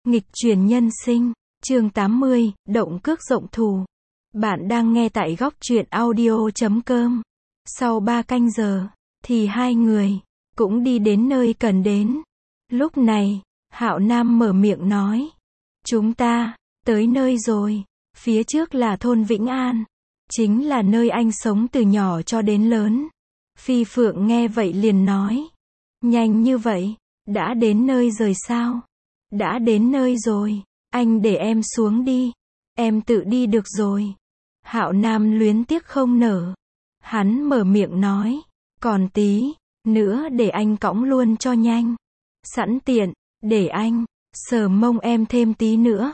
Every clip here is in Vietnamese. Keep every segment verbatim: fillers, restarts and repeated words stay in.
Nghịch chuyển nhân sinh, chương tám mươi, động cước rộng thù. Bạn đang nghe tại góc truyện audio chấm com. Sau ba canh giờ, thì hai người cũng đi đến nơi cần đến. Lúc này, Hạo Nam mở miệng nói. Chúng ta, tới nơi rồi. Phía trước là thôn Vĩnh An. Chính là nơi anh sống từ nhỏ cho đến lớn. Phi Phượng nghe vậy liền nói. Nhanh như vậy, đã đến nơi rồi sao? Đã đến nơi rồi, anh để em xuống đi. Em tự đi được rồi. Hạo Nam luyến tiếc không nở. Hắn mở miệng nói. Còn tí nữa để anh cõng luôn cho nhanh. Sẵn tiện, để anh sờ mông em thêm tí nữa.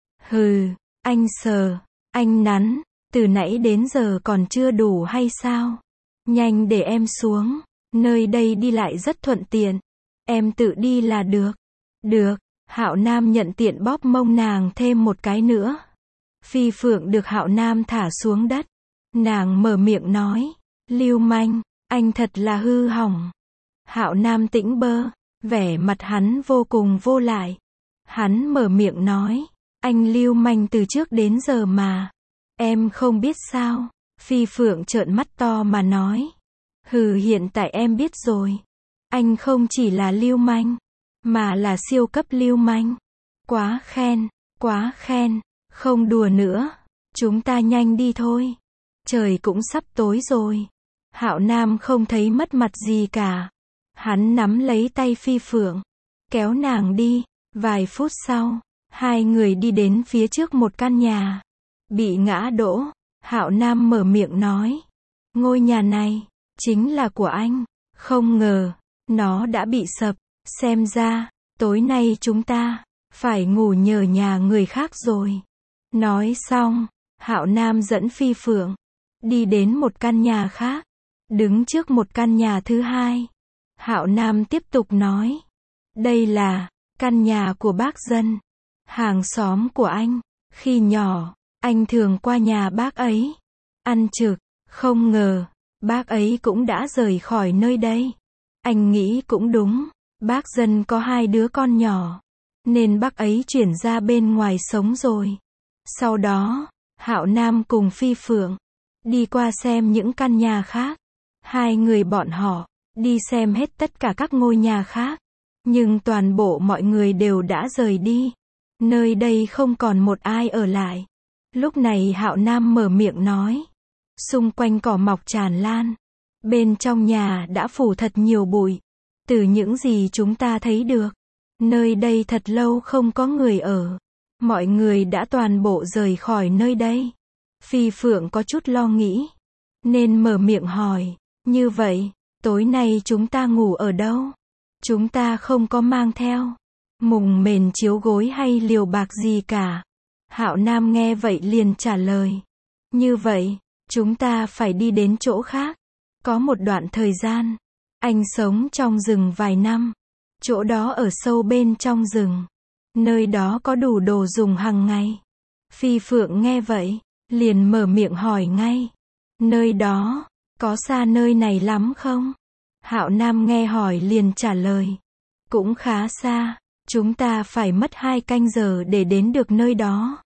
Hừ, anh sờ, anh nắn, từ nãy đến giờ còn chưa đủ hay sao? Nhanh để em xuống, nơi đây đi lại rất thuận tiện. Em tự đi là được. Được, Hạo Nam nhận tiện bóp mông nàng thêm một cái nữa. Phi Phượng được Hạo Nam thả xuống đất. Nàng mở miệng nói. Lưu manh, anh thật là hư hỏng. Hạo Nam tĩnh bơ, vẻ mặt hắn vô cùng vô lại. Hắn mở miệng nói. Anh lưu manh từ trước đến giờ mà. Em không biết sao? Phi Phượng trợn mắt to mà nói. Hừ, hiện tại em biết rồi. Anh không chỉ là lưu manh, mà là siêu cấp lưu manh. Quá khen, quá khen. Không đùa nữa. Chúng ta nhanh đi thôi. Trời cũng sắp tối rồi. Hạo Nam không thấy mất mặt gì cả. Hắn nắm lấy tay Phi Phượng, kéo nàng đi. Vài phút sau, hai người đi đến phía trước một căn nhà. Bị ngã đổ. Hạo Nam mở miệng nói. Ngôi nhà này, chính là của anh. Không ngờ, nó đã bị sập. Xem ra, tối nay chúng ta phải ngủ nhờ nhà người khác rồi. Nói xong, Hạo Nam dẫn Phi Phượng đi đến một căn nhà khác. Đứng trước một căn nhà thứ hai, Hạo Nam tiếp tục nói. Đây là căn nhà của bác dân, hàng xóm của anh. Khi nhỏ, anh thường qua nhà bác ấy ăn trực. Không ngờ, bác ấy cũng đã rời khỏi nơi đây. Anh nghĩ cũng đúng. Bác dân có hai đứa con nhỏ, nên bác ấy chuyển ra bên ngoài sống rồi. Sau đó, Hạo Nam cùng Phi Phượng đi qua xem những căn nhà khác. Hai người bọn họ đi xem hết tất cả các ngôi nhà khác, nhưng toàn bộ mọi người đều đã rời đi. Nơi đây không còn một ai ở lại. Lúc này Hạo Nam mở miệng nói. Xung quanh cỏ mọc tràn lan. Bên trong nhà đã phủ thật nhiều bụi. Từ những gì chúng ta thấy được, nơi đây thật lâu không có người ở. Mọi người đã toàn bộ rời khỏi nơi đây. Phi Phượng có chút lo nghĩ, nên mở miệng hỏi. Như vậy, tối nay chúng ta ngủ ở đâu? Chúng ta không có mang theo mùng mền chiếu gối hay liều bạc gì cả. Hạo Nam nghe vậy liền trả lời. Như vậy, chúng ta phải đi đến chỗ khác. Có một đoạn thời gian, anh sống trong rừng vài năm. Chỗ đó ở sâu bên trong rừng. Nơi đó có đủ đồ dùng hàng ngày. Phi Phượng nghe vậy, liền mở miệng hỏi ngay. Nơi đó, có xa nơi này lắm không? Hạo Nam nghe hỏi liền trả lời. Cũng khá xa. Chúng ta phải mất hai canh giờ để đến được nơi đó.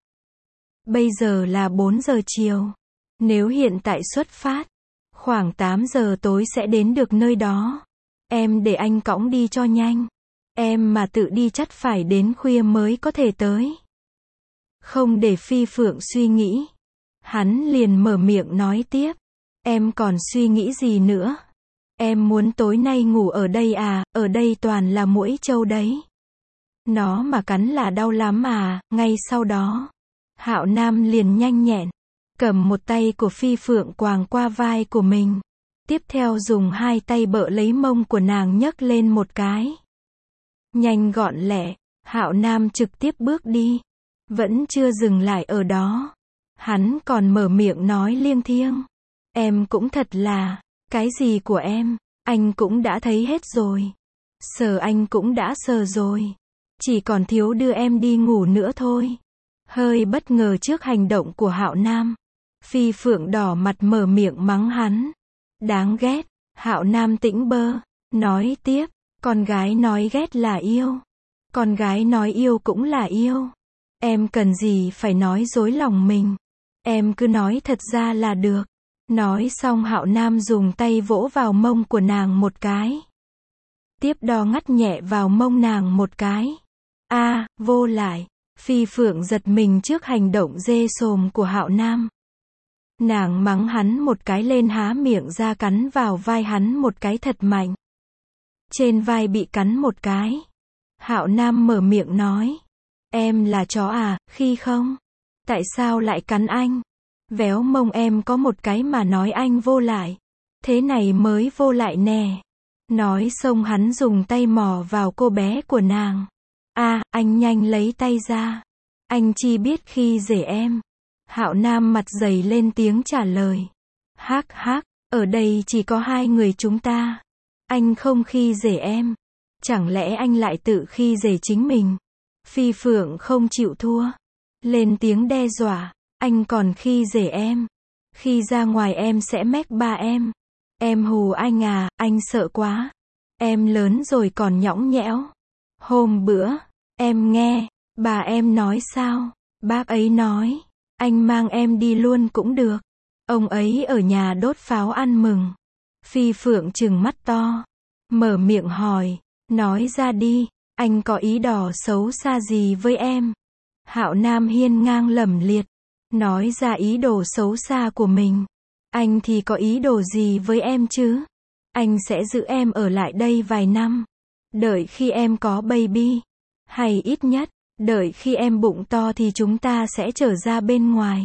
Bây giờ là bốn giờ chiều. Nếu hiện tại xuất phát, khoảng tám giờ tối sẽ đến được nơi đó. Em để anh cõng đi cho nhanh. Em mà tự đi chắc phải đến khuya mới có thể tới. Không để Phi Phượng suy nghĩ, hắn liền mở miệng nói tiếp. Em còn suy nghĩ gì nữa? Em muốn tối nay ngủ ở đây à? Ở đây toàn là muỗi trâu đấy. Nó mà cắn là đau lắm à? Ngay sau đó, Hạo Nam liền nhanh nhẹn cầm một tay của Phi Phượng quàng qua vai của mình. Tiếp theo dùng hai tay bợ lấy mông của nàng nhấc lên một cái. Nhanh gọn lẹ, Hạo Nam trực tiếp bước đi. Vẫn chưa dừng lại ở đó. Hắn còn mở miệng nói liêng thiêng. Em cũng thật là, cái gì của em, anh cũng đã thấy hết rồi. Sờ anh cũng đã sờ rồi. Chỉ còn thiếu đưa em đi ngủ nữa thôi. Hơi bất ngờ trước hành động của Hạo Nam, Phi Phượng đỏ mặt mở miệng mắng hắn. Đáng ghét. Hạo Nam tĩnh bơ, nói tiếp. Con gái nói ghét là yêu. Con gái nói yêu cũng là yêu. Em cần gì phải nói dối lòng mình. Em cứ nói thật ra là được. Nói xong Hạo Nam dùng tay vỗ vào mông của nàng một cái. Tiếp đó ngắt nhẹ vào mông nàng một cái. A, vô lại. Phi Phượng giật mình trước hành động dê sồm của Hạo Nam. Nàng mắng hắn một cái lên há miệng ra cắn vào vai hắn một cái thật mạnh. Trên vai bị cắn một cái. Hạo Nam mở miệng nói. Em là chó à, khi không? Tại sao lại cắn anh? Véo mông em có một cái mà nói anh vô lại. Thế này mới vô lại nè. Nói xong hắn dùng tay mò vào cô bé của nàng. À, anh nhanh lấy tay ra. Anh chi biết khi dễ em. Hạo Nam mặt dày lên tiếng trả lời. Hắc hắc, ở đây chỉ có hai người chúng ta. Anh không khi dễ em. Chẳng lẽ anh lại tự khi dễ chính mình? Phi Phượng không chịu thua. Lên tiếng đe dọa. Anh còn khi dễ em. Khi ra ngoài em sẽ mách ba em. Em hù anh à, anh sợ quá. Em lớn rồi còn nhõng nhẽo. Hôm bữa, em nghe, bà em nói sao? Bác ấy nói, anh mang em đi luôn cũng được. Ông ấy ở nhà đốt pháo ăn mừng. Phi Phượng trừng mắt to. Mở miệng hỏi, nói ra đi, anh có ý đồ xấu xa gì với em? Hạo Nam hiên ngang lẫm liệt. Nói ra ý đồ xấu xa của mình. Anh thì có ý đồ gì với em chứ? Anh sẽ giữ em ở lại đây vài năm. Đợi khi em có baby. Hay ít nhất, đợi khi em bụng to thì chúng ta sẽ trở ra bên ngoài.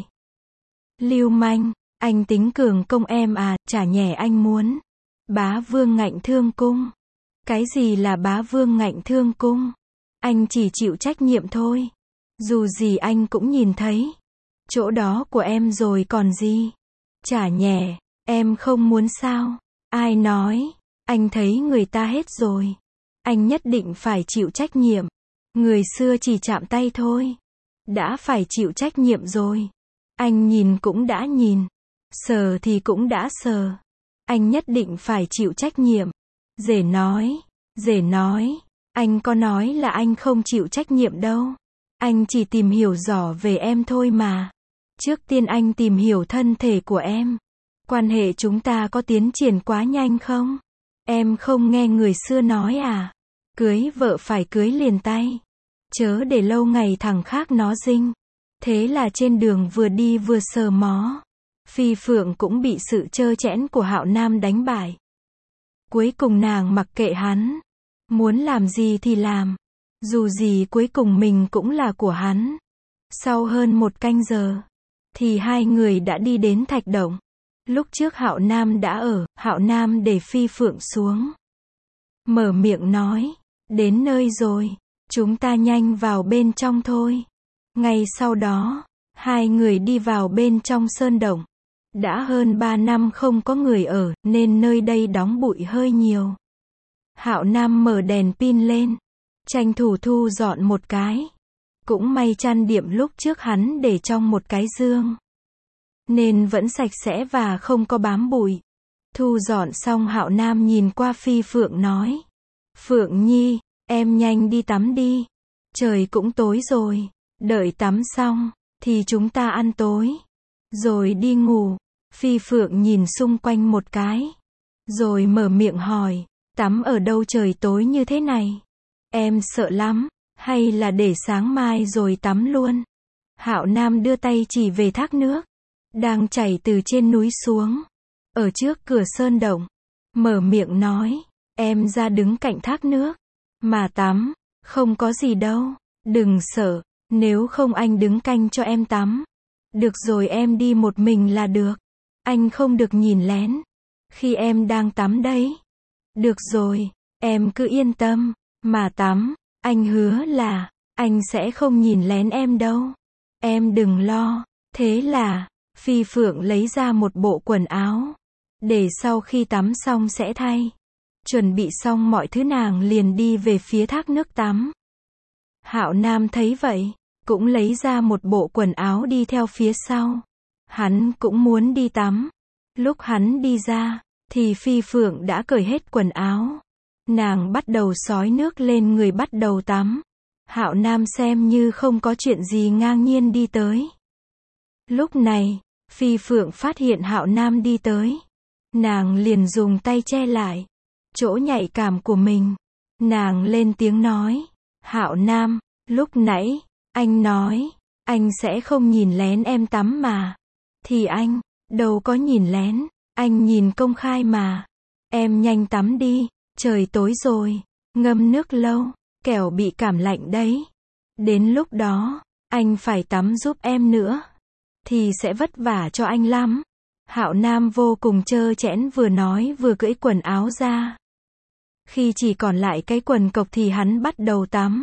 Lưu manh, anh tính cường công em à, chả nhẽ anh muốn. Bá vương ngạnh thương cung. Cái gì là bá vương ngạnh thương cung? Anh chỉ chịu trách nhiệm thôi. Dù gì anh cũng nhìn thấy. Chỗ đó của em rồi còn gì? Chả nhẽ, em không muốn sao? Ai nói? Anh thấy người ta hết rồi. Anh nhất định phải chịu trách nhiệm. Người xưa chỉ chạm tay thôi. Đã phải chịu trách nhiệm rồi. Anh nhìn cũng đã nhìn. Sờ thì cũng đã sờ. Anh nhất định phải chịu trách nhiệm. Rể nói. Rể nói. Anh có nói là anh không chịu trách nhiệm đâu. Anh chỉ tìm hiểu rõ về em thôi mà. Trước tiên anh tìm hiểu thân thể của em. Quan hệ chúng ta có tiến triển quá nhanh không? Em không nghe người xưa nói à? Cưới vợ phải cưới liền tay. Chớ để lâu ngày thằng khác nó dinh. Thế là trên đường vừa đi vừa sờ mó. Phi Phượng cũng bị sự trơ trẽn của Hạo Nam đánh bại. Cuối cùng nàng mặc kệ hắn. Muốn làm gì thì làm. Dù gì cuối cùng mình cũng là của hắn. Sau hơn một canh giờ, thì hai người đã đi đến thạch động. Lúc trước Hạo Nam đã ở, Hạo Nam để Phi Phượng xuống. Mở miệng nói, đến nơi rồi, chúng ta nhanh vào bên trong thôi. Ngay sau đó, hai người đi vào bên trong sơn động. Đã hơn ba năm không có người ở, nên nơi đây đóng bụi hơi nhiều. Hạo Nam mở đèn pin lên, tranh thủ thu dọn một cái. Cũng may chăn điệm lúc trước hắn để trong một cái dương, nên vẫn sạch sẽ và không có bám bụi. Thu dọn xong Hạo Nam nhìn qua Phi Phượng nói. Phượng Nhi, em nhanh đi tắm đi. Trời cũng tối rồi. Đợi tắm xong, thì chúng ta ăn tối. Rồi đi ngủ. Phi Phượng nhìn xung quanh một cái. Rồi mở miệng hỏi. Tắm ở đâu trời tối như thế này? Em sợ lắm. Hay là để sáng mai rồi tắm luôn? Hạo Nam đưa tay chỉ về thác nước đang chảy từ trên núi xuống, ở trước cửa sơn động. Mở miệng nói, em ra đứng cạnh thác nước, mà tắm, không có gì đâu, đừng sợ, nếu không anh đứng canh cho em tắm. Được rồi em đi một mình là được, anh không được nhìn lén, khi em đang tắm đấy. Được rồi, em cứ yên tâm, mà tắm, anh hứa là, anh sẽ không nhìn lén em đâu. Em đừng lo, thế là, Phi Phượng lấy ra một bộ quần áo, để sau khi tắm xong sẽ thay. Chuẩn bị xong mọi thứ nàng liền đi về phía thác nước tắm. Hạo Nam thấy vậy, cũng lấy ra một bộ quần áo đi theo phía sau. Hắn cũng muốn đi tắm. Lúc hắn đi ra, thì Phi Phượng đã cởi hết quần áo. Nàng bắt đầu xối nước lên người bắt đầu tắm. Hạo Nam xem như không có chuyện gì ngang nhiên đi tới. Lúc này, Phi Phượng phát hiện Hạo Nam đi tới. Nàng liền dùng tay che lại chỗ nhạy cảm của mình. Nàng lên tiếng nói, Hạo Nam, lúc nãy, anh nói, anh sẽ không nhìn lén em tắm mà. Thì anh, đâu có nhìn lén, anh nhìn công khai mà. Em nhanh tắm đi, trời tối rồi, ngâm nước lâu, kẻo bị cảm lạnh đấy. Đến lúc đó, anh phải tắm giúp em nữa. Thì sẽ vất vả cho anh lắm. Hạo Nam vô cùng trơ trẽn vừa nói vừa cởi quần áo ra. Khi chỉ còn lại cái quần cộc thì hắn bắt đầu tắm.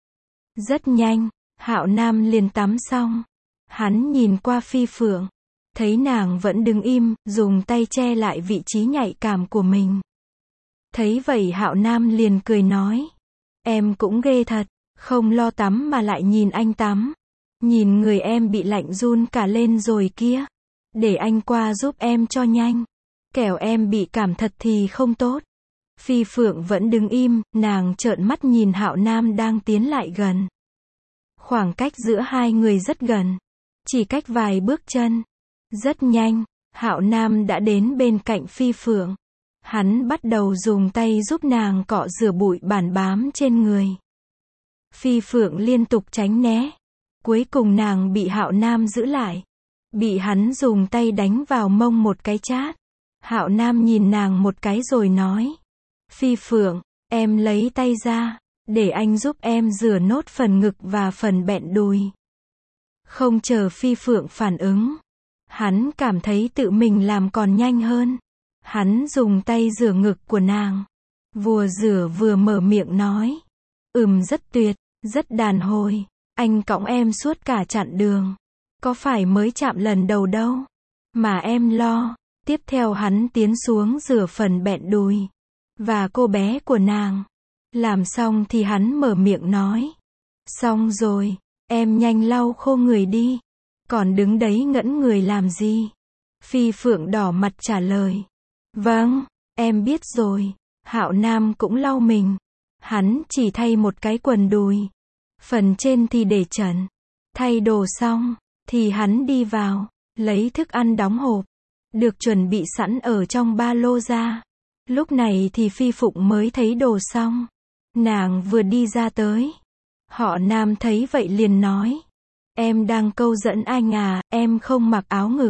Rất nhanh, Hạo Nam liền tắm xong. Hắn nhìn qua Phi Phượng, thấy nàng vẫn đứng im, dùng tay che lại vị trí nhạy cảm của mình. Thấy vậy Hạo Nam liền cười nói, em cũng ghê thật, không lo tắm mà lại nhìn anh tắm. Nhìn người em bị lạnh run cả lên rồi kia. Để anh qua giúp em cho nhanh. Kẻo em bị cảm thật thì không tốt. Phi Phượng vẫn đứng im, nàng trợn mắt nhìn Hạo Nam đang tiến lại gần. Khoảng cách giữa hai người rất gần. Chỉ cách vài bước chân. Rất nhanh, Hạo Nam đã đến bên cạnh Phi Phượng. Hắn bắt đầu dùng tay giúp nàng cọ rửa bụi bẩn bám trên người. Phi Phượng liên tục tránh né. Cuối cùng nàng bị Hạo Nam giữ lại. Bị hắn dùng tay đánh vào mông một cái chát. Hạo Nam nhìn nàng một cái rồi nói, Phi Phượng, em lấy tay ra, để anh giúp em rửa nốt phần ngực và phần bẹn đùi. Không chờ Phi Phượng phản ứng, hắn cảm thấy tự mình làm còn nhanh hơn. Hắn dùng tay rửa ngực của nàng. Vừa rửa vừa mở miệng nói, ừm rất tuyệt, rất đàn hồi. Anh cõng em suốt cả chặng đường. Có phải mới chạm lần đầu đâu mà em lo. Tiếp theo hắn tiến xuống rửa phần bẹn đùi và cô bé của nàng. Làm xong thì hắn mở miệng nói, xong rồi, em nhanh lau khô người đi. Còn đứng đấy ngẩn người làm gì? Phi Phượng đỏ mặt trả lời, vâng, em biết rồi. Hạo Nam cũng lau mình. Hắn chỉ thay một cái quần đùi. Phần trên thì để trần. Thay đồ xong, thì hắn đi vào, lấy thức ăn đóng hộp, được chuẩn bị sẵn ở trong ba lô ra. Lúc này thì Phi Phụng mới thấy đồ xong. Nàng vừa đi ra tới. Họ Nam thấy vậy liền nói, em đang câu dẫn anh à, em không mặc áo ngực.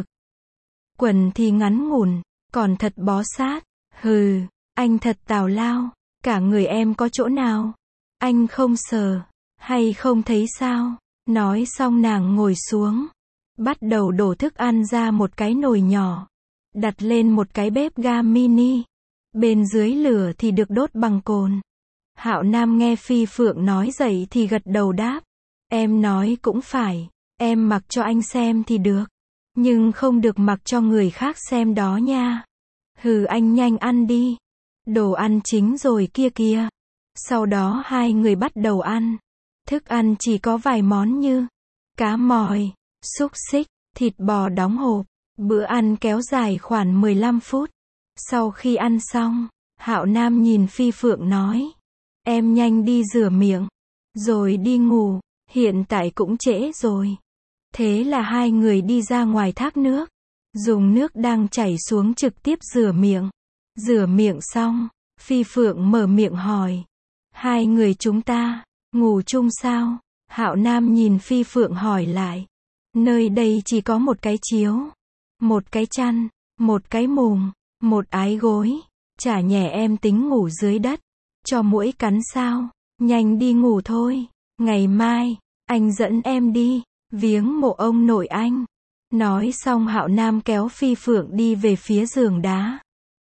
Quần thì ngắn ngủn, còn thật bó sát. Hừ, anh thật tào lao, cả người em có chỗ nào anh không sờ, hay không thấy sao? Nói xong nàng ngồi xuống, bắt đầu đổ thức ăn ra một cái nồi nhỏ, đặt lên một cái bếp ga mini. Bên dưới lửa thì được đốt bằng cồn. Hạo Nam nghe Phi Phượng nói vậy thì gật đầu đáp, em nói cũng phải, em mặc cho anh xem thì được, nhưng không được mặc cho người khác xem đó nha. Hừ, anh nhanh ăn đi, đồ ăn chính rồi kia kìa. Sau đó hai người bắt đầu ăn. Thức ăn chỉ có vài món như cá mòi, xúc xích, thịt bò đóng hộp. Bữa ăn kéo dài khoảng mười lăm phút. Sau khi ăn xong, Hạo Nam nhìn Phi Phượng nói, em nhanh đi rửa miệng, rồi đi ngủ, hiện tại cũng trễ rồi. Thế là hai người đi ra ngoài thác nước, dùng nước đang chảy xuống trực tiếp rửa miệng. Rửa miệng xong, Phi Phượng mở miệng hỏi, hai người chúng ta ngủ chung sao? Hạo Nam nhìn Phi Phượng hỏi lại, nơi đây chỉ có một cái chiếu, một cái chăn, một cái mùng, một ái gối, chả nhẽ em tính ngủ dưới đất, cho muỗi cắn sao? Nhanh đi ngủ thôi, ngày mai, anh dẫn em đi, viếng mộ ông nội anh. Nói xong Hạo Nam kéo Phi Phượng đi về phía giường đá.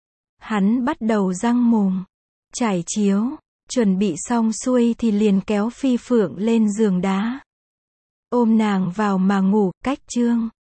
Hắn bắt đầu răng mùng, trải chiếu, chuẩn bị xong xuôi thì liền kéo Phi Phượng lên giường đá. Ôm nàng vào mà ngủ, cách chương.